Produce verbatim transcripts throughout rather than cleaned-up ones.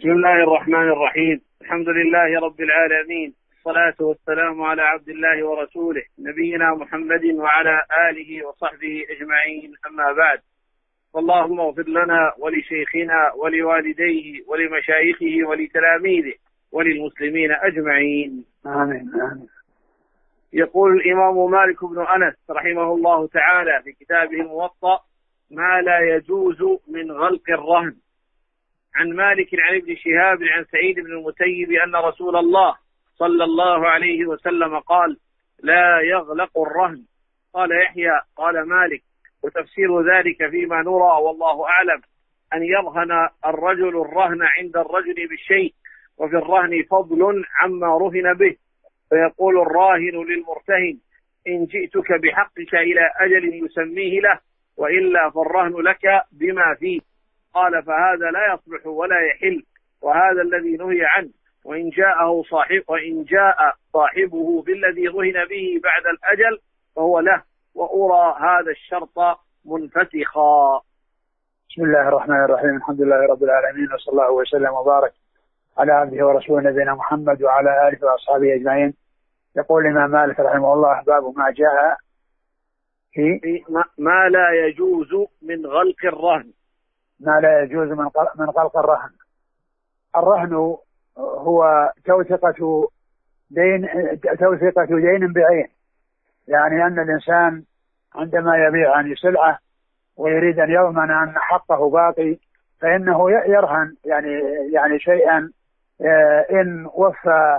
بسم الله الرحمن الرحيم. الحمد لله رب العالمين، الصلاة والسلام على عبد الله ورسوله نبينا محمد وعلى آله وصحبه أجمعين، أما بعد. اللهم اغفر لنا ولشيخنا ولوالديه ولمشايخه ولتلاميذه وللمسلمين أجمعين، آمين آمين. يقول الإمام مالك بن أنس رحمه الله تعالى في كتابه الموطأ: ما لا يجوز من غلق الرهن. عن مالك عن ابن شهاب عن سعيد بن المسيب أن رسول الله صلى الله عليه وسلم قال: لا يغلق الرهن. قال يحيى: قال مالك: وتفسير ذلك فيما نرى والله أعلم أن يرهن الرجل الرهن عند الرجل بالشيء، وفي الرهن فضل عما رهن به، فيقول الراهن للمرتهن: إن جئتك بحقك إلى أجل يسميه له، وإلا فالرهن لك بما فيه. قال: فهذا لا يصلح ولا يحل، وهذا الذي نهي عنه، وإن جاءه صاحب وإن جاء صاحبه بالذي رهن به بعد الأجل فهو له، وأرى هذا الشرط منفسخا. بسم الله الرحمن الرحيم. الحمد لله رب العالمين، وصلى الله وسلم وبارك على عبده ورسوله نبينا محمد وعلى آله وأصحابه أجمعين. يقول الإمام مالك رحمه الله: باب ما جاء في, في ما لا يجوز من غلق الرهن. ما لا يجوز من من غلق الرهن. الرهن هو توثقة دين توثقة دين بعين، يعني أن الإنسان عندما يبيع عن سلعة ويريد أن يضمن أن حقه باقي فإنه يرهن يعني يعني شيئا، إن وفى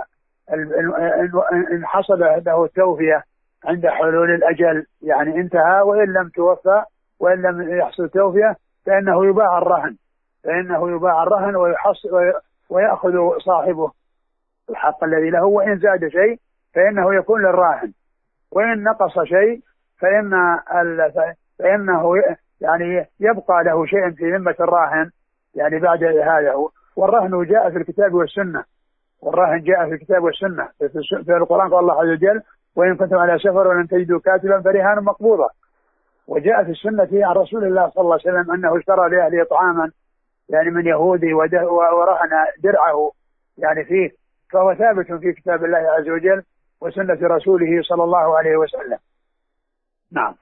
إن حصل له التوفية عند حلول الأجل يعني انتهى، وإن لم توفى وإن لم يحصل توفية فإنه يباع الرهن فإنه يباع الرهن ويحصل ويأخذ صاحبه الحق الذي له، وإن زاد شيء فإنه يكون للراهن، وإن نقص شيء فإن فإنه يعني يبقى له شيء في ذمة الراهن يعني بعد هذا. والرهن جاء في الكتاب والسنة والرهن جاء في الكتاب والسنة في القرآن. قال الله عز وجل: وإن كنتم على سفر ولن تجدوا كاتبا فرهان مقبوضة. وجاء في السنة عن رسول الله صلى الله عليه وسلم أنه اشترى لأهله طعاما يعني من يهودي ورهن درعه يعني فيه، فهو ثابت في كتاب الله عز وجل وسنة رسوله صلى الله عليه وسلم. نعم.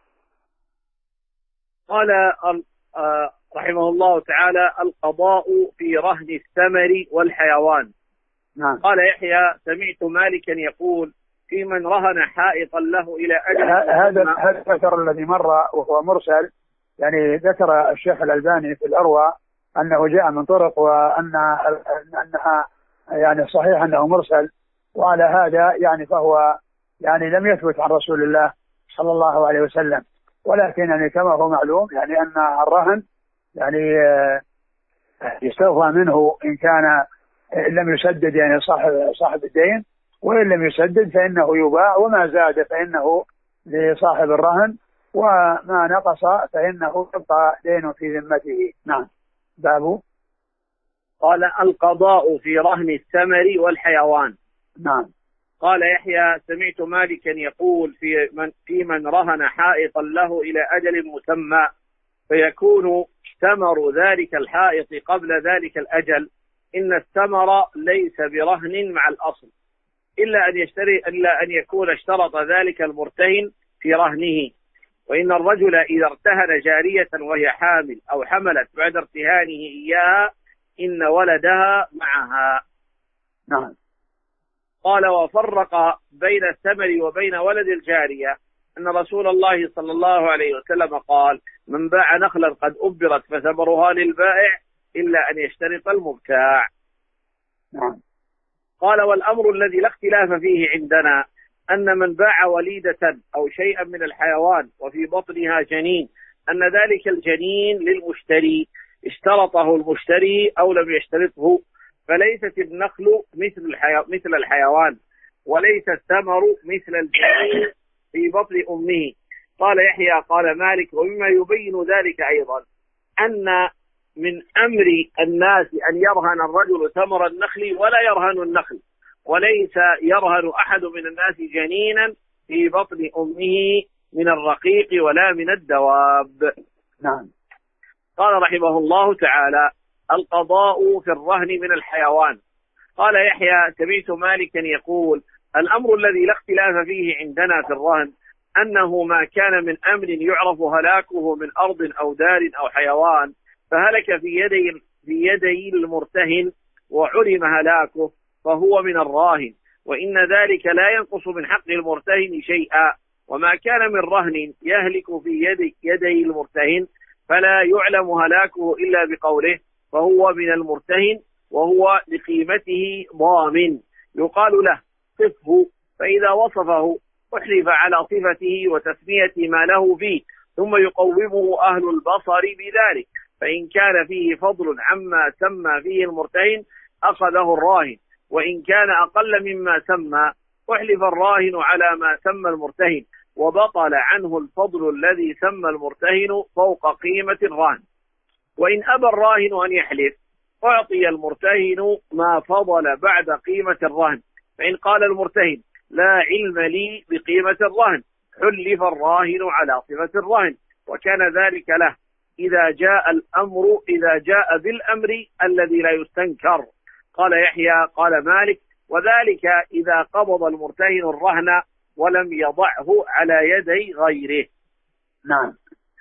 قال رحمه الله تعالى: القضاء في رهن الثمر والحيوان. نعم. قال يحيى: سمعت مالكا يقول: في من رهن حائطا له إلى أجل. هذا هذا الأثر الذي مر وهو مرسل، يعني ذكر الشيخ الألباني في الأروى أنه جاء من طرق وأن أنها يعني صحيح أنه مرسل، وعلى هذا يعني فهو يعني لم يثبت عن رسول الله صلى الله عليه وسلم. ولكن يعني كما هو معلوم يعني أن الرهن يعني يستوفى منه إن كان لم يسدد يعني صاحب صاحب الدين، وإن لم يسدد فإنه يباع، وما زاد فإنه لصاحب الرهن، وما نقص فإنه يبقى دين في ذمته. نعم. باب. قال: القضاء في رهن الثمر والحيوان. نعم. قال يحيى: سمعت مالكا يقول: في من, في من رهن حائطا له إلى أجل مسمى، فيكون ثمر ذلك الحائط قبل ذلك الأجل، إن الثمر ليس برهن مع الأصل، إلا أن يشتري إلا أن يكون اشترط ذلك المرتهن في رهنه. وإن الرجل إذا ارتهن جارية وهي حامل أو حملت بعد ارتهانه إياها إن ولدها معها. نعم. قال: وفرق بين الثمر وبين ولد الجارية أن رسول الله صلى الله عليه وسلم قال: من باع نخلا قد أبرت فثمرها للبائع إلا أن يشترط المبتاع. نعم. قال: والأمر الذي لا اختلاف فيه عندنا أن من باع وليدة أو شيئا من الحيوان وفي بطنها جنين أن ذلك الجنين للمشتري، اشترطه المشتري أو لم يشترطه، فليست النخل مثل الحيو... مثل الحيوان، وليس الثمر مثل الجنين في بطن أمه. قال يحيى: قال مالك: ومما يبين ذلك أيضا أن من أمر الناس أن يرهن الرجل ثمر النخل ولا يرهن النخل، وليس يرهن أحد من الناس جنينا في بطن أمه من الرقيق ولا من الدواب. نعم. قال رحمه الله تعالى: القضاء في الرهن من الحيوان. قال يحيى سمعت مالكا يقول الأمر الذي لا اختلاف فيه عندنا في الرهن أنه ما كان من أمر يعرف هلاكه من أرض أو دار أو حيوان فهلك في يدي, في يدي المرتهن وعلم هلاكه فهو من الراهن، وإن ذلك لا ينقص من حق المرتهن شيئا. وما كان من رهن يهلك في يدي, يدي المرتهن فلا يعلم هلاكه إلا بقوله فهو من المرتهن وهو بقيمته ضامن، يقال له صفه، فإذا وصفه أحلف على صفته وتسمية ما له فيه، ثم يقومه أهل البصر بذلك، فإن كان فيه فضل عما سمى فيه المرتهن أخذه الراهن، وإن كان أقل مما سمى أحلف الراهن على ما سمى المرتهن وبطل عنه الفضل الذي سمى المرتهن فوق قيمة الراهن. وإن أبى الراهن أن يحلف أعطي المرتهن ما فضل بعد قيمة الرهن، فإن قال المرتهن لا علم لي بقيمة الرهن حلف الراهن على صفة الرهن، وكان ذلك له إذا جاء الأمر إذا جاء بالأمر الذي لا يستنكر. قال يحيى قال مالك وذلك إذا قبض المرتهن الرهن ولم يضعه على يدي غيره. نعم.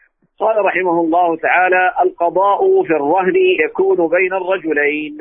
قال رحمه الله تعالى القضاء في الرهن يكون بين الرجلين.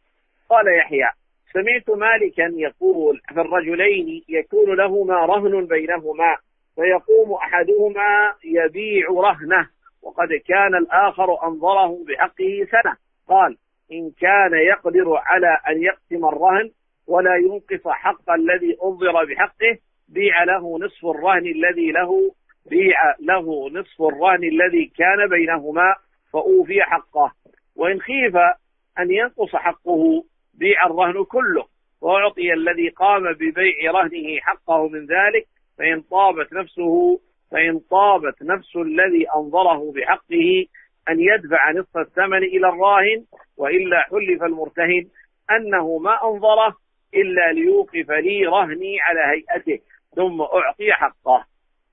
قال يحيى سمعت مالكا يقول في الرجلين يكون لهما رهن بينهما فيقوم أحدهما يبيع رهنه وقد كان الآخر أنظره بحقه سنة. قال إن كان يقدر على أن يقسم الرهن ولا ينقص حق الذي أنظر بحقه بيع له نصف الرهن الذي له بيع له نصف الرهن الذي كان بينهما فأوفي حقه، وإن خيف أن ينقص حقه بيع الرهن كله وأعطي الذي قام ببيع رهنه حقه من ذلك، فإن طابت نفسه فإن طابت نفس الذي أنظره بحقه أن يدفع نصف الثمن إلى الراهن، وإلا حلف المرتهن أنه ما أنظره إلا ليوقف لي رهني على هيئته ثم أعطي حقه.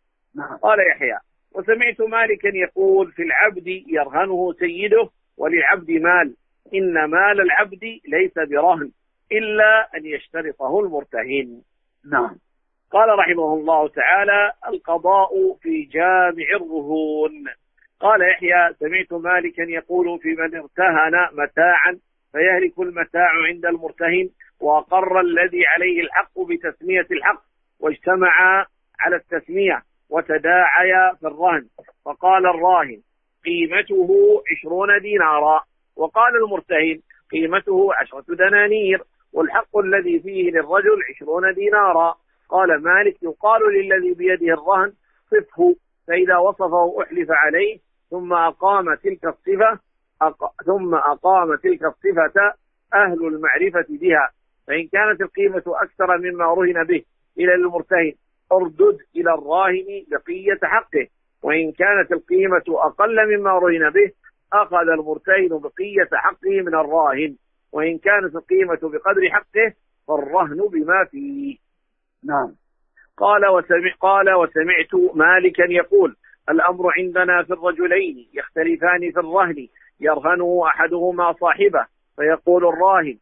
قال يحيى وسمعت مالكا يقول في العبد يرهنه سيده وللعبد مال، إن مال العبد ليس برهن إلا أن يشترطه المرتهن. نعم. قال رحمه الله تعالى القضاء في جامع الرهون. قال يحيى سمعت مالكا يقول في من ارتهن متاعا فيهلك المتاع عند المرتهن وأقر الذي عليه الحق بتسمية الحق واجتمعا على التسمية وتداعيا في الرهن، فقال الراهن قيمته عشرون دينارا وقال المرتهن قيمته عشرة دنانير والحق الذي فيه للرجل عشرون دينارا. قال مالك يقال للذي بيده الرهن صفه، فإذا وصفه أحلف عليه ثم أقام تلك الصفة أق... ثم أقام تلك الصفة أهل المعرفة بها، فإن كانت القيمة أكثر مما رهن به إلى المرتهن اردد إلى الراهن بقية حقه، وإن كانت القيمة أقل مما رهن به أخذ المرتهن بقية حقه من الراهن، وإن كانت القيمة بقدر حقه فالرهن بما فيه. نعم. قال وسمع قال وسمعت مالكا يقول الأمر عندنا في الرجلين يختلفان في الرهن يرهنه أحدهما صاحبه فيقول الراهن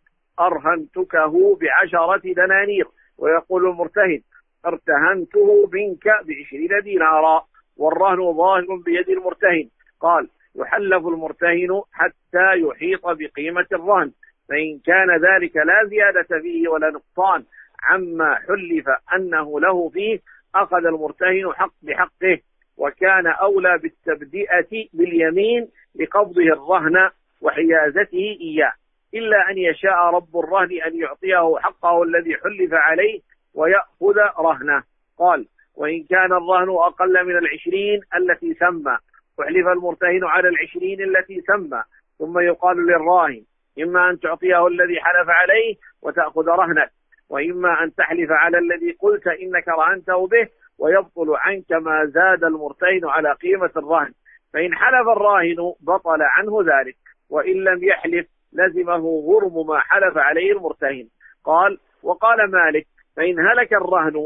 أرهنتكه بعشرة دنانير، ويقول المرتهن ارتهنته منك بعشرين دينارا، والرهن ظاهر بيد المرتهن. قال يحلف المرتهن حتى يحيط بقيمة الرهن، فإن كان ذلك لا زيادة فيه ولا نقصان عما حلف أنه له فيه أخذ المرتهن حق بحقه، وكان أولى بالتبدئة باليمين لقبضه الرهن وحيازته إياه، إلا أن يشاء رب الرهن أن يعطيه حقه الذي حلف عليه ويأخذ رهنه. قال وإن كان الرهن أقل من العشرين التي سمى وحلف المرتهن على العشرين التي سمى، ثم يقال للراهن إما أن تعطيه الذي حلف عليه وتأخذ رهنك، وإما أن تحلف على الذي قلت إنك رهنته به ويبطل عنك ما زاد المرتهن على قيمة الرهن، فإن حلف الراهن بطل عنه ذلك، وإن لم يحلف لزمه غرم ما حلف عليه المرتهن. قال وقال مالك فإن هلك الرهن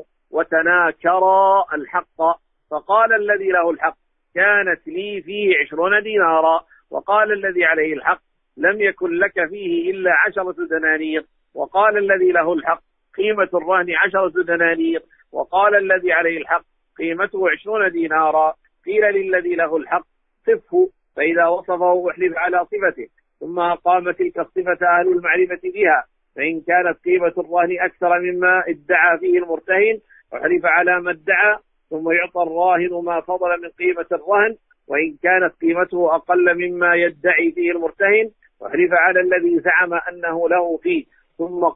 وتناكرا الحق فقال الذي له الحق كانت لي فيه عشرون دينارا، وقال الذي عليه الحق لم يكن لك فيه إلا عشرة دنانير، وقال الذي له الحق قيمة الرهن عشرة دنانير، وقال الذي عليه الحق قيمته عشرون دينارا، قيل للذي له الحق صفه، فإذا وصفه أحلف على صفته، ثم أقام تلك الصفة أهل المعرفة بها، فإن كانت قيمة الرهن أكثر مما ادعى فيه المرتهن أحلف على ما ادعى، ثم يعطى الراهن ما فضل من قيمة الرهن، وإن كانت قيمته أقل مما يدعي فيه المرتهن أحلف على الذي زعم أنه له فيه، ثم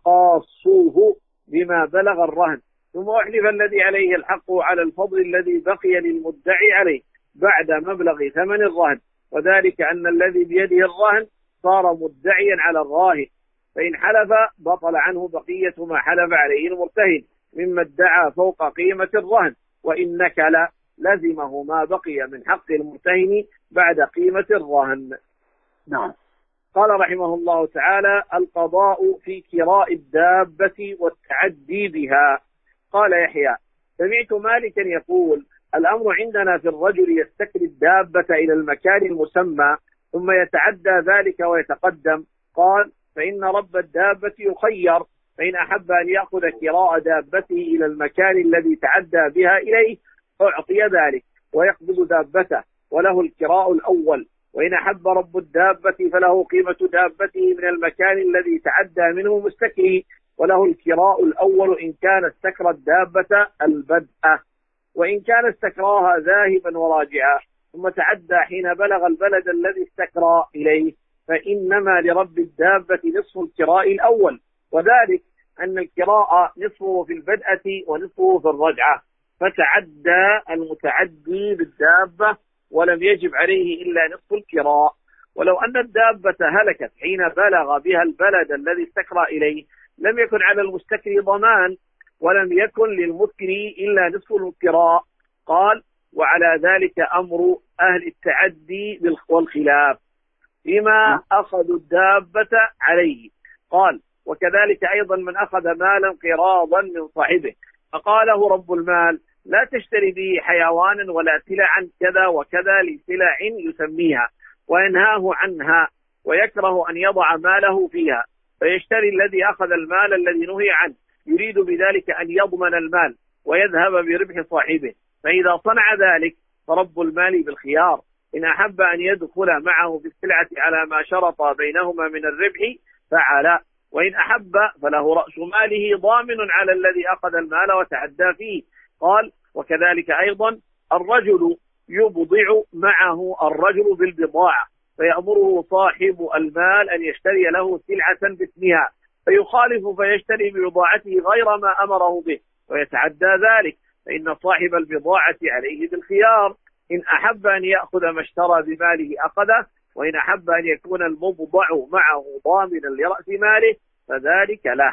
قاصوه بما بلغ الرهن، ثم أحلف الذي عليه الحق على الفضل الذي بقي للمدعي عليه بعد مبلغ ثمن الرهن، وذلك أن الذي بيده الرهن صار مدعيا على الراهن، فإن حلف بطل عنه بقية ما حلف عليه المرتهن مما ادعى فوق قيمة الرهن، وإن نكل لزمه ما بقي من حق المرتهن بعد قيمة الرهن. نعم. قال رحمه الله تعالى: القضاء في كراء الدابة والتعدي بها. قال يحيى: سمعت مالكا يقول: الأمر عندنا في الرجل يستكري الدابة إلى المكان المسمى ثم يتعدى ذلك ويتقدم. قال: فإن رب الدابة يخير، فإن أحب أن يأخذ كراء دابته إلى المكان الذي تعدى بها إليه أعطي ذلك ويقبض دابته وله الكراء الأول، وإن أحب رب الدابة فله قيمة دابته من المكان الذي تعدى منه مستكري، وله الكراء الأول إن كان استكرى الدابة البدء، وإن كان استكراها ذاهبا وراجعا ثم تعدى حين بلغ البلد الذي استكرى إليه فإنما لرب الدابة نصف الكراء الأول، وذلك أن الكراء نصفه في البدءة ونصفه في الرجعة، فتعدى المتعدي بالدابة ولم يجب عليه إلا نصف الكراء. ولو أن الدابة هلكت حين بلغ بها البلد الذي استكرى إليه لم يكن على المستكري ضمان، ولم يكن للمسكري إلا نصف الكراء. قال: وعلى ذلك أمر أهل التعدي والخلاف فيما أخذوا الدابة عليه. قال: وكذلك أيضا من أخذ مالا قراضا من صاحبه فقاله رب المال: لا تشتري به حيوانا ولا سلعا كذا وكذا لسلع يسميها، وينهاه عنها ويكره أن يضع ماله فيها، فيشتري الذي أخذ المال الذي نهي عنه يريد بذلك أن يضمن المال ويذهب بربح صاحبه، فإذا صنع ذلك فرب المال بالخيار، إن أحب أن يدخل معه في السلعة على ما شرط بينهما من الربح فعلا، وإن أحب فله رأس ماله ضامن على الذي أخذ المال وتعدى فيه. قال: وكذلك أيضا الرجل يبضع معه الرجل بالبضاعة فيأمره صاحب المال أن يشتري له سلعة باسمها فيخالف فيشتري ببضاعته غير ما أمره به ويتعدى ذلك، فإن صاحب البضاعة عليه بالخيار، إن أحب أن يأخذ ما اشترى بماله أخذه، وإن أحب أن يكون المبضع معه ضامنا لرأس ماله فذلك له.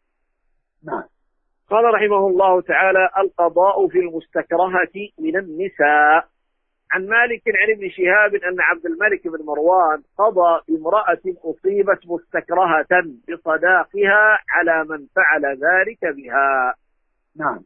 نعم. قال رحمه الله تعالى: القضاء في المستكرهة من النساء. عن مالك عن ابن شهاب أن عبد الملك بن مروان قضى بامرأة أصيبت مستكرهة بصداقها على من فعل ذلك بها. نعم.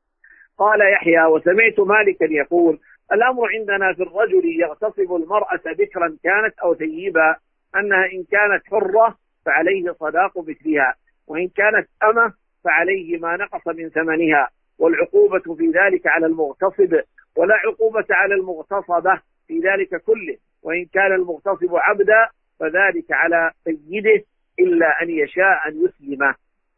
قال يحيى: وسمعت مالكا يقول: الأمر عندنا في الرجل يغتصب المرأة بكرا كانت أو ثيبا، أنها إن كانت حرة فعليه صداق مثلها، وإن كانت أمة فعليه ما نقص من ثمنها، والعقوبة في ذلك على المغتصب، ولا عقوبة على المغتصبة في ذلك كله، وإن كان المغتصب عبدا فذلك على سيده إلا أن يشاء أن يسلمه.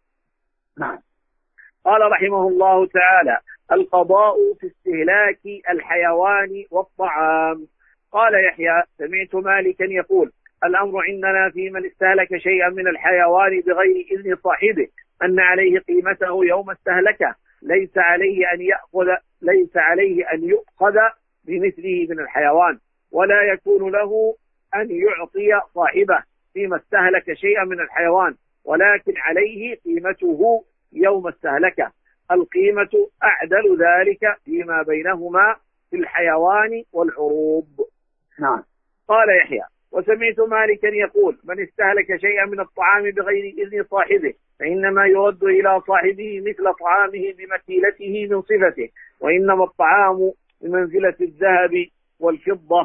نعم. قال رحمه الله تعالى: القضاء في استهلاك الحيوان والطعام. قال يحيى: سمعت مالكا يقول: الأمر عندنا في من استهلك شيئا من الحيوان بغير إذن صاحبه أن عليه قيمته يوم استهلكه، ليس عليه أن يأخذ ليس عليه أن يؤخذ بمثله من الحيوان، ولا يكون له أن يعطي صاحبه فيما استهلك شيئا من الحيوان، ولكن عليه قيمته يوم استهلكه. القيمة أعدل ذلك فيما بينهما في الحيوان والعروض. نعم. قال يحيى: وسمعت مالكا يقول: من استهلك شيئا من الطعام بغير إذن صاحبه فإنما يرد إلى صاحبه مثل طعامه بمثيلته من صفته، وإنما الطعام بمنزلة الذهب والفضة،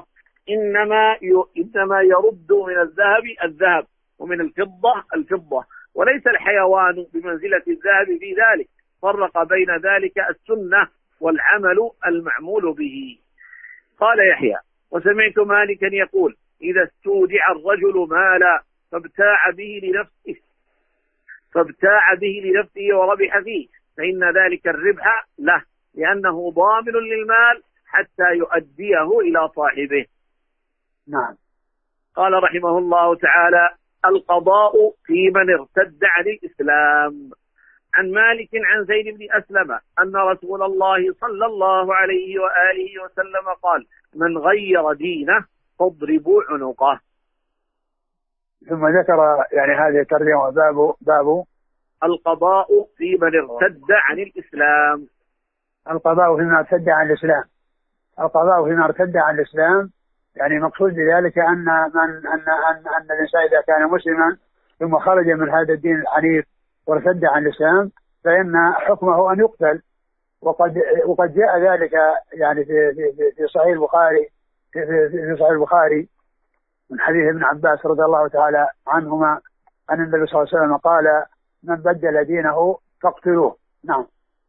إنما إنما يرد من الذهب الذهب ومن الفضة الفضة، وليس الحيوان بمنزلة الذهب في ذلك. فرق بين ذلك السنة والعمل المعمول به. قال يحيى: وسمعت مالكا يقول: إذا استودع الرجل مالا فابتاع به لنفسه فابتاع به لنفسه وربح فيه، فإن ذلك الربح له، لأنه ضامن للمال حتى يؤديه إلى صاحبه. نعم. قال رحمه الله تعالى: القضاء في من ارتد عن الإسلام. عن مالك عن زيد بن أسلم أن رسول الله صلى الله عليه وآله وسلم قال: من غير دينه فاضربوا عنقه. ثم ذكر يعني هذه الترجمة باب باب القضاء في من ارتد عن الإسلام. القضاء فيما ارتد عن الإسلام. القضاء فيما ارتد عن الإسلام يعني مقصود بذلك أن من أن أن أن الإنسان إذا كان مسلما ثم خرج من هذا الدين الحنيف وارتد عن الإسلام فإن حكمه أن يقتل. وقد وقد جاء ذلك يعني في في في صحيح البخاري في في, في صحيح البخاري من حديث ابن عباس رضي الله تعالى عنهما أن النبي صلى الله عليه وسلم قال: من بدل دينه فاقتلوه. نعم.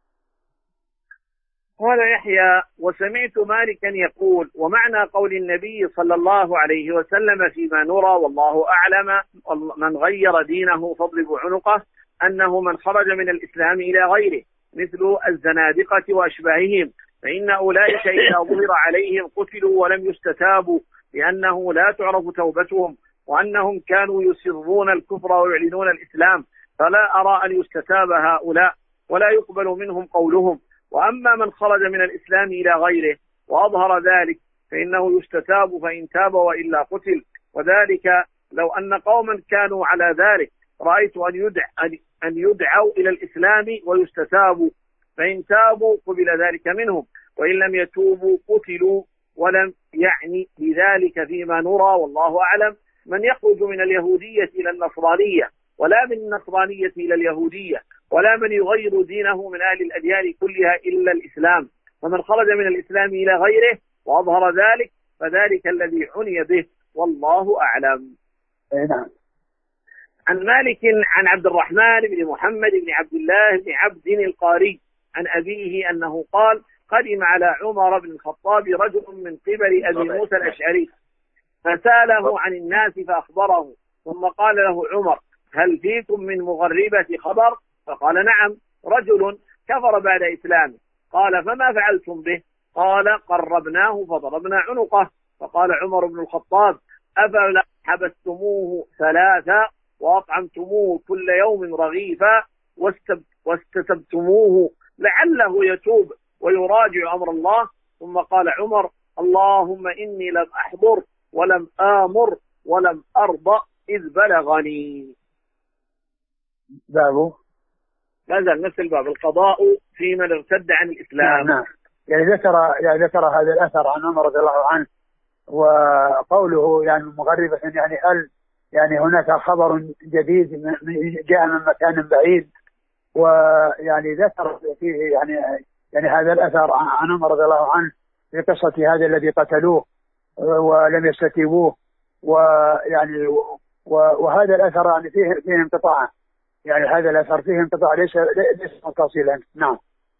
قال يحيى: وسمعت مالكا يقول: ومعنى قول النبي صلى الله عليه وسلم فيما نرى والله أعلم من غير دينه فاضربوا عنقه، أنه من خرج من الإسلام إلى غيره مثل الزنادقة وأشباههم، فإن أولئك إذا ظهر عليهم قتلوا ولم يستتابوا، لأنه لا تعرف توبتهم، وأنهم كانوا يسرون الكفر ويعلنون الإسلام، فلا أرى أن يستتاب هؤلاء ولا يقبل منهم قولهم. وأما من خرج من الإسلام إلى غيره وأظهر ذلك فإنه يستتاب، فإن تاب وإلا قتل. وذلك لو أن قوما كانوا على ذلك رأيت أن يدع أن يدعوا إلى الإسلام ويستتابوا، فإن تابوا قبل ذلك منهم، وإن لم يتوبوا قتلوا. ولم يعني بذلك فيما نرى والله أعلم من يخرج من اليهودية إلى النصرانية، ولا من النصرانية إلى اليهودية، ولا من يغير دينه من أهل الأديان كلها إلا الإسلام. ومن خرج من الإسلام إلى غيره وأظهر ذلك فذلك الذي عني به، والله أعلم. نعم. عن مالك عن عبد الرحمن بن محمد بن عبد الله بن عبد القاري عن أبيه أنه قال: قدم على عمر بن الخطاب رجل من قبل أبي موسى الأشعري فسأله عن الناس فأخبره، ثم قال له عمر: هل فيكم من مغربة خبر؟ فقال: نعم، رجل كفر بعد إسلامه. قال: فما فعلتم به؟ قال: قربناه فضربنا عنقه. فقال عمر بن الخطاب: أفلا حبستموه ثلاثة وأطعمتموه كل يوم رغيفا واستتبتموه لعله يتوب ويراجع أمر الله؟ ثم قال عمر: اللهم إني لم أحضر ولم آمر ولم أرضى إذ بلغني. بابه ما زال نفس الباب، القضاء في من ارتد عن الإسلام. نعم. يعني ذكر يعني ذكر هذا الأثر عن عمر رضي الله عنه، وقوله يعني مغربة يعني هل يعني هناك خبر جديد جاء من مكان بعيد، ويعني ذكر فيه يعني يعني هذا الأثر عن عمر رضي الله عنه في قصة هذا الذي قتلوه ولم يستتيبوه، ويعني وهذا الأثر يعني فيه فيه انقطاع، يعني هذا الأثر فيه انقطاع ليس ليس متصلا. نعم.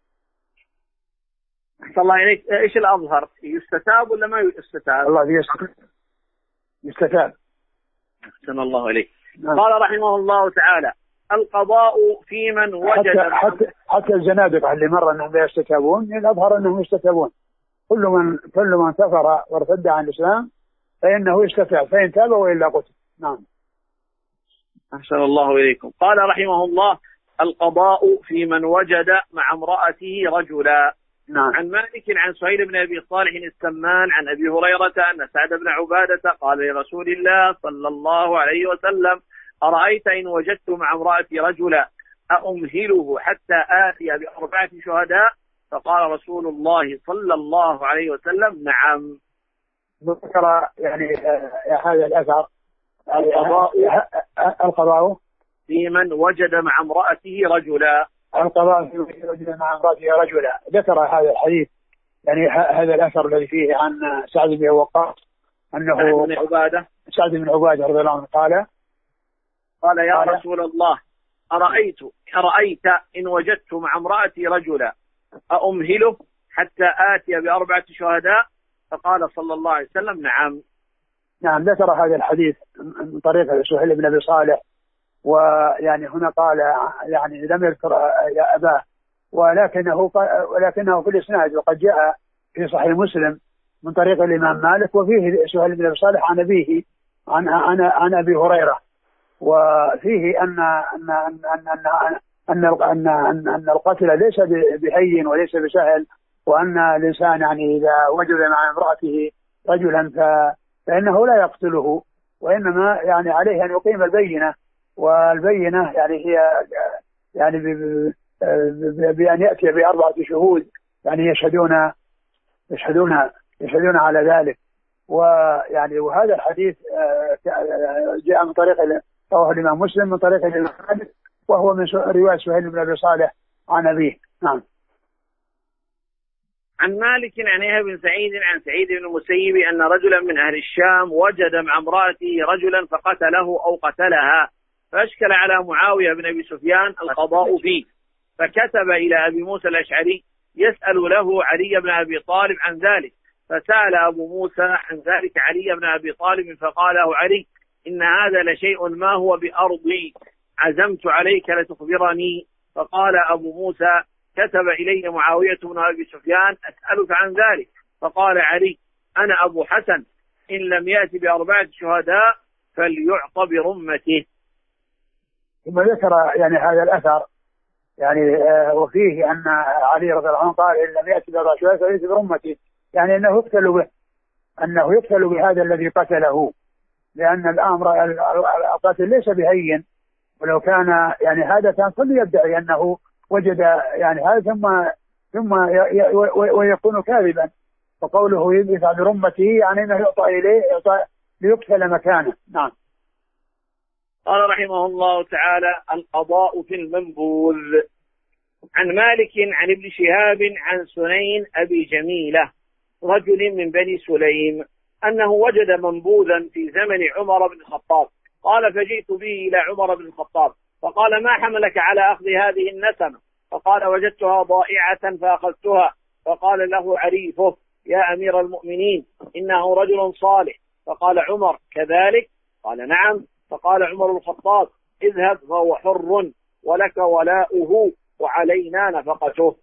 أحسن الله إليك، إيش الأظهر؟ يستتاب ولا ما يستتاب؟ الله يستتاب. أحسن الله إليك. نعم. قال رحمه الله تعالى: القضاء في من وجد حتى, حتى, حتى الزنادقة اللي مر أنهم لا يستتابون، الأظهر أنهم يستتابون. كل من كل من كفر وارتد عن الإسلام فإنه يستتاب، فإن تاب وإلا قتل. نعم. أحسن الله إليكم. قال رحمه الله: القضاء في من وجد مع امرأته رجلا. نعم. عن مالك عن سهيل بن أبي صالح السمان عن أبي هريرة أن سعد بن عبادة قال لرسول الله صلى الله عليه وسلم: أرأيت إن وجدت مع امرأتي رجلا أأمهله حتى آتي بأربعة شهداء؟ فقال رسول الله صلى الله عليه وسلم: نعم. ذكر يعني هذا الأثر القضاء القضاء في من وجد مع امرأته رجلا. القضاء في من وجد مع امرأته رجلا. ذكر هذا الحديث يعني هذا الأثر الذي فيه عن سعد بن وقاص أنه بن عبادة سعد بن عبادة رضي الله عنه قال قال يا قال رسول الله أرأيت أرأيت إن وجدت مع امرأتي رجلا أأمهله حتى آتي بأربعة شهداء؟ فقال صلى الله عليه وسلم نعم. نعم ذكر هذا الحديث من طريق سهيل بن أبي صالح، ويعني هنا قال يعني لم يذكر يا أباه، ولكنه ولكنه في الإسناد وقد جاء في صحيح مسلم من طريق الإمام مالك، وفيه سهيل بن أبي صالح عن أبيه عن عن عن أبي هريرة، وفيه أن أن أن أن أن أن أن أن القتل ليس بهين وليس بسهل، وأن الإنسان يعني إذا وجد مع امرأته رجلا فإنه لا يقتله، وإنما يعني عليه أن يقيم البينة، والبينة يعني هي يعني بأن يأتي بأربعة شهود يعني يشهدون يشهدون يشهدون على ذلك. ويعني وهذا الحديث جاء من طريق رواه الإمام مسلم من طريق الإمام مالك، وهو من رواية سهيل بن أبي صالح عن أبيه. نعم. عن مالك عن يحيى بن سعيد عن سعيد بن المسيب أن رجلا من أهل الشام وجد مع امرأته رجلا فقتله أو قتلها، فأشكل على معاوية بن أبي سفيان القضاء فيه، فكتب إلى أبي موسى الأشعري يسأل له علي بن أبي طالب عن ذلك، فسأل أبو موسى عن ذلك علي بن أبي طالب فقال له علي إن هذا لشيء ما هو بأرضي، عزمت عليك لتخبرني. فقال أبو موسى كتب إلي معاوية بن أبي سفيان أسألك عن ذلك، فقال علي أنا أبو حسن إن لم يأتي بأربعة شهداء فليعطى برمته. ثم ذكر يعني هذا الأثر يعني آه وفيه أن علي رضي الله عنه قال إن لم يأتي بأربعة شهداء فليس برمته، يعني أنه يقتل به، أنه يقتل بهذا الذي قتله، لأن الأمر القتل ليس بهين، ولو كان يعني هذا كان كل يدعي أنه وجد يعني هذا ثم ثم ويكون كاذبا، وقوله يدفع برمته يعني أنه يعطى إليه يعطى ليقتل مكانه. نعم. قال رحمه الله تعالى القضاء في المنبوذ. عن مالك عن ابن شهاب عن سنين أبي جميلة رجل من بني سليم أنه وجد منبوذا في زمن عمر بن الخطاب، قال فجئت به إلى عمر بن الخطاب فقال ما حملك على أخذ هذه النسمة؟ فقال وجدتها ضائعة فأخذتها. فقال له عريفه يا أمير المؤمنين إنه رجل صالح. فقال عمر كذلك؟ قال نعم. فقال عمر الخطاب اذهب فهو حر ولك ولاؤه وعلينا نفقته.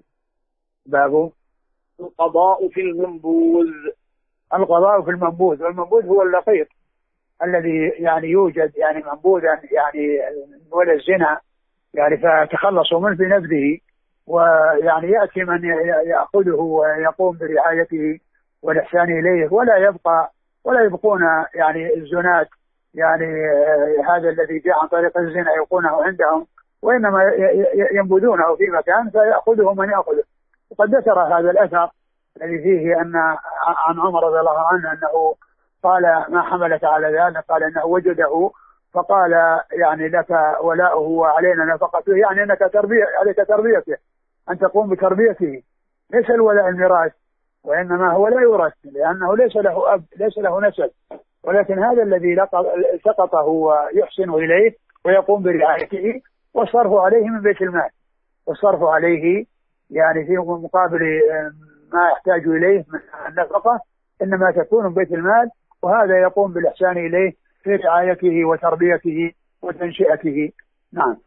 باب القضاء في المنبوذ. القضاء في المنبوذ، والمنبوذ هو اللقيط الذي يعني يوجد يعني منبوذا يعني ولا الزنا يعني فتخلصوا منه بنبذه، ويعني يأتي من يأخذه ويقوم برعايته والإحسان إليه، ولا يبقى ولا يبقون يعني الزنات يعني هذا الذي جاء عن طريق الزنا يبقونه عندهم، وإنما ينبذونه في مكان فيأخذه من يأخذه. وقد ذكر هذا الأثر الذي فيه أن عن عمر رضي الله عنه أنه قال ما حملك على ذلك؟ قال انه وجده فقال يعني لك ولاؤه وعلينا نفقته، يعني انك تربية عليك تربيته، ان تقوم بتربيته، ليس الولاء الميراث، وانما هو لا يورث لانه ليس له اب ليس له نسب، ولكن هذا الذي سقطه ويحسن اليه ويقوم برعايته والصرف عليه من بيت المال، والصرف عليه يعني في مقابل ما يحتاج اليه من النفقه انما تكون من بيت المال، وهذا يقوم بالإحسان إليه في رعايته وتربيته وتنشئته. نعم.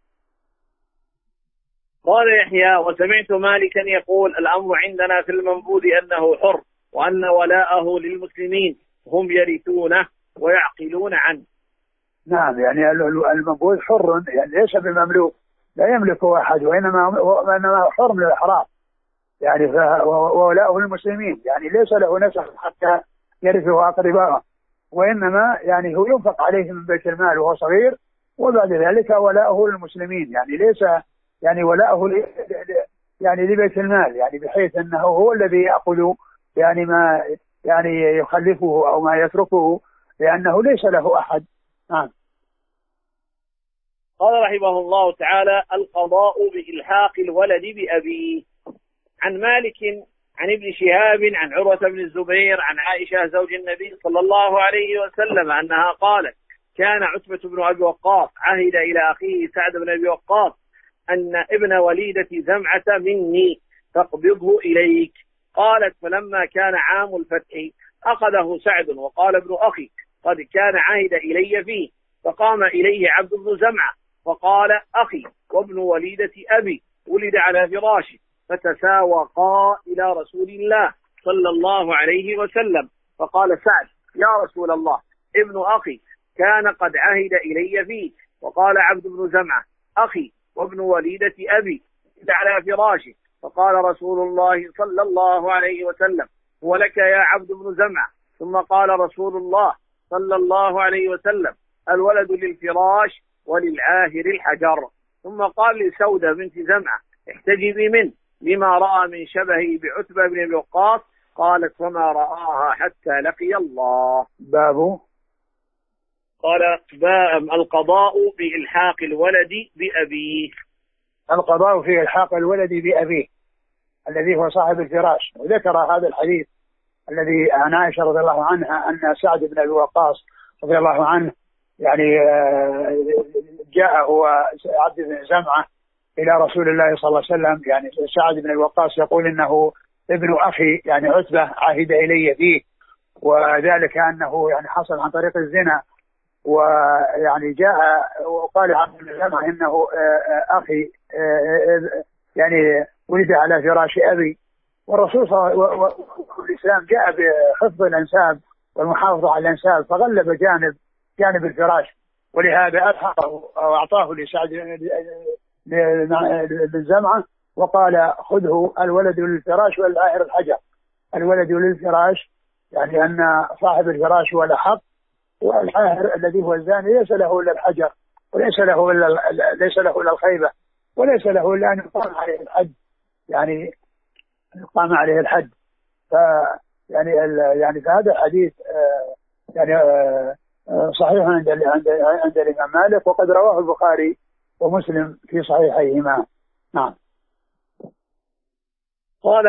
قال يحيى وسمعت مالكا يقول الأمر عندنا في المنبوذ أنه حر وأن ولاءه للمسلمين هم يرثونه ويعقلون عنه. نعم، يعني المنبوذ حر يعني ليس بمملوك، لا يملكه أحد، وإنما وإنما حر من الأحرار يعني وولاءه للمسلمين، يعني ليس له نسب حتى يرثه أقرباءه، وإنما يعني هو ينفق عليه من بيت المال وهو صغير، وبعد ذلك ولاؤه للمسلمين، يعني ليس يعني ولاؤه يعني لبيت المال، يعني بحيث أنه هو الذي يأخذ يعني ما يعني يخلفه أو ما يتركه، لأنه ليس له أحد. نعم. قال رحمه الله تعالى القضاء بإلحاق الولد بأبيه. عن مالك عن ابن شهاب عن عروة بن الزبير عن عائشة زوج النبي صلى الله عليه وسلم أنها قالت كان عتبة بن أبي وقاص عهد إلى أخيه سعد بن أبي وقاص أن ابن وليدة زمعة مني فاقبضه إليك. قالت فلما كان عام الفتح أخذه سعد وقال ابن أخي قد كان عهد إلي فيه، فقام إليه عبد بن زمعة فقال أخي وابن وليدة أبي ولد على فراشه، فتساوقا إلى رسول الله صلى الله عليه وسلم فقال سعد يا رسول الله ابن أخي كان قد عهد إلي فيه، وقال عبد بن زمعة أخي وابن وليدة أبي ولد على فراشه، فقال رسول الله صلى الله عليه وسلم ولك يا عبد بن زمعة. ثم قال رسول الله صلى الله عليه وسلم الولد للفراش وللعاهر الحجر. ثم قال لسودة بنت زمعة احتجبي منه لما رأى من شبهه بعتبة بن أبي وقاص، قالت وما رآها حتى لقي الله. باب قال باب القضاء بإلحاق الولد بأبيه. القضاء في إلحاق الولد بأبيه الذي هو صاحب الفراش. وذكر هذا الحديث الذي عن عائشة رضي الله عنها أن سعد بن أبي وقاص رضي الله عنه يعني جاء هو عبد بن زمعة إلى رسول الله صلى الله عليه وسلم، يعني سعد بن أبي وقاص يقول إنه ابن أخي يعني عتبة عهد إلي فيه، وذلك أنه يعني حصل عن طريق الزنا، ويعني جاء وقال عبد بن زمعة إنه أخي يعني ولد على فراش أبي. والرسول صلى الله عليه وسلم والإسلام جاء بحفظ الأنساب والمحافظة على الأنساب، فغلب جانب جانب الفراش، ولهذا ألحقه أو أعطاه لسعد بن زمعة وقال خذه الولد للفراش والعاهر الحجر. الولد للفراش يعني أن صاحب الفراش هو الأحق، والعاهر الذي هو الزاني ليس له إلا الحجر، وليس له إلا ليس له إلا الخيبة، وليس له إلا أن يقام عليه الحد، يعني يقام عليه الحد. ف يعني يعني فهذا الحديث يعني صحيح عند عند عند الإمام مالك، وقد رواه البخاري ومسلم في صحيحيهما. نعم. قال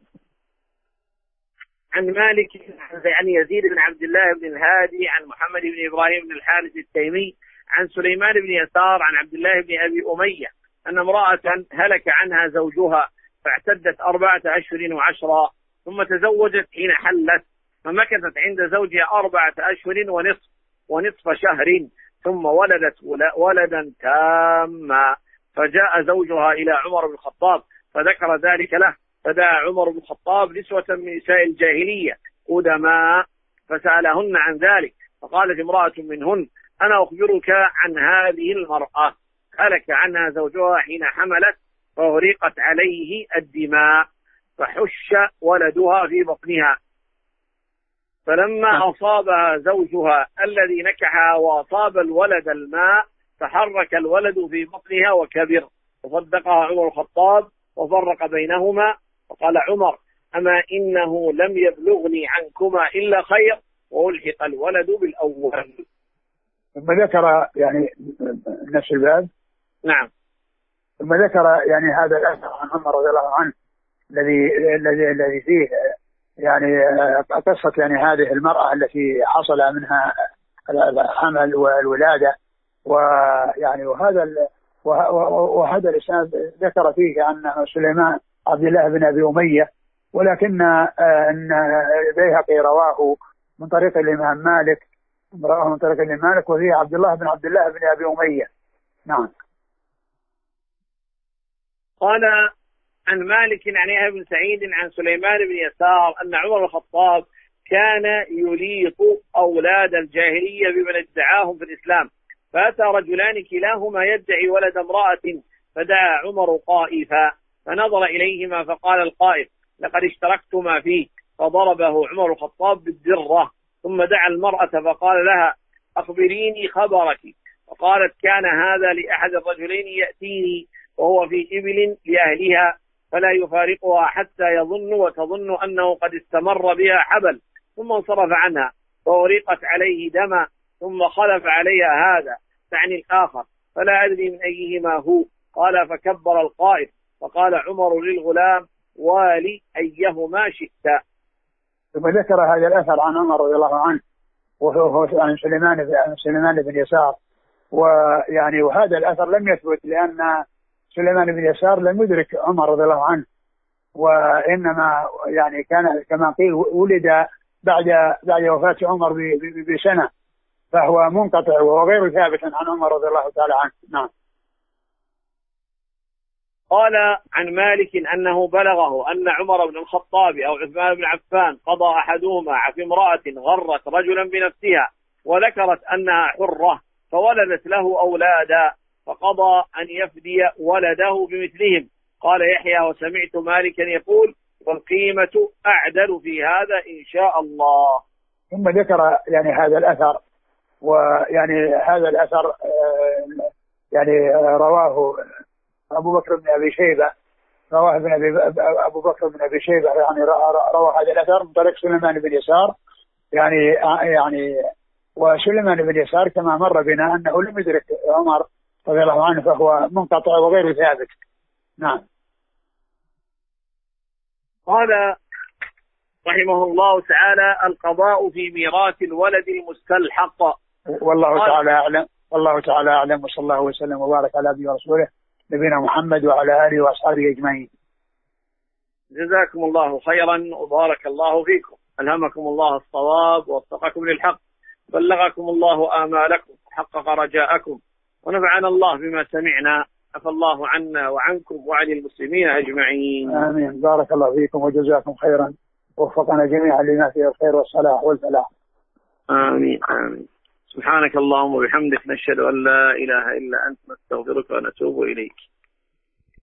عن مالك عن يزيد بن عبد الله بن الهادي عن محمد بن إبراهيم بن الحارث التيمي عن سليمان بن يسار عن عبد الله بن أبي أمية أن امرأة هلك عنها زوجها فاعتدت أربعة أشهر وعشرة ثم تزوجت حين حلت، فمكثت عند زوجها أربعة أشهر ونصف ونصف شهر ثم ولدت ولدا تاما، فجاء زوجها إلى عمر بن الخطاب فذكر ذلك له، فدعا عمر بن الخطاب نسوة من نساء الجاهلية قدماء فسألهن عن ذلك، فقالت امرأة منهن أنا أخبرك عن هذه المرأة هلك عنها زوجها حين حملت فأهرقت عليه الدماء فحش ولدها في بطنها، فلما أصابها زوجها الذي نكحها وأصاب الولد الماء تحرك الولد في بطنها وكبر، فصدقها عمر الخطاب وفرق بينهما، وقال عمر أما إنه لم يبلغني عنكما إلا خير وألحق الولد بالأول. ثم ذكر يعني نفس الباب. نعم. ثم ذكر يعني هذا الأثر عن عمر رضي الله عنه الذي الذي الذي فيه يعني قصة يعني هذه المرأة التي حصل منها الحمل والولادة، ويعني وهذا وهذا الإسناد ذكر فيه أن سليمان عبد الله بن أبي أمية، ولكن أن البيهقي رواه من طريق الإمام مالك رواه من طريق الإمام مالك وفيه عبد الله بن عبد الله بن أبي أمية. نعم. قال عن مالك عن يحيى بن سعيد عن سليمان بن يسار أن عمر الخطاب كان يليق أولاد الجاهلية بمن ادعاهم في الإسلام، فأتى رجلان كلاهما يدعي ولد امرأة فدعا عمر قائفا فنظر إليهما فقال القائف لقد اشتركتما فيه، فضربه عمر الخطاب بالدرة، ثم دعا المرأة فقال لها أخبريني خبرك، فقالت كان هذا لأحد الرجلين يأتيني وهو في إبل لأهلها فلا يفارقها حتى يظن وتظن أنه قد استمر بها حبل، ثم انصرف عنها فورقت عليه دما، ثم خلف عليها هذا تعني الآخر فلا أدري من أيهما هو. قال فكبر القائف فقال عمر للغلام والي أيهما شئت. ثم ذكر هذا الأثر عن عمر رضي الله عنه وهو عن سليمان بن سليمان بن يسار، ويعني وهذا الأثر لم يثبت لأن سليمان بن يسار لم يدرك عمر رضي الله عنه، وإنما يعني كان كما قيل ولد بعد بعد وفاة عمر بسنة، فهو منقطع وهو غير ثابت عن عمر رضي الله تعالى عنه. نعم. قال عن مالك أنه بلغه أن عمر بن الخطاب أو عثمان بن عفان قضى أحدهما في امرأة غرت رجلا بنفسها وذكرت أنها حرة فولدت له أولادا فقضى أن يفدي ولده بمثلهم. قال يحيى وسمعت مالكا يقول والقيمة أعدل في هذا إن شاء الله. ثم ذكر يعني هذا الأثر، ويعني هذا الأثر يعني رواه أبو بكر بن أبي شيبة رواه ابن أبي أبو بكر بن أبي شيبة يعني روى هذا الأثر من طريق سليمان بن يسار، يعني يعني وسليمان بن يسار كما مر بنا أنه لم يدرك عمر رضي الله عنه فهو منقطع وغير ثابت. نعم. قال رحمه الله تعالى القضاء في ميراث الولد المستلحق. والله تعالى أعلم والله تعالى أعلم وصلى الله وسلم وبارك على نبينا ورسوله نبينا محمد وعلى آله وأصحابه أجمعين. جزاكم الله خيرا وبارك الله فيكم، ألهمكم الله الصواب ووفقكم للحق، بلغكم الله آمالكم وحقق رجاءكم، ونفعنا الله بما سمعنا، عفى الله عنا وعنكم وعن المسلمين أجمعين. آمين. بارك الله فيكم وجزاكم خيرا ووفقنا جميعا لما فيه الخير والصلاح والفلاح. آمين آمين. سبحانك اللهم وبحمدك نشهد أن لا إله إلا أنت نستغفرك ونتوب إليك.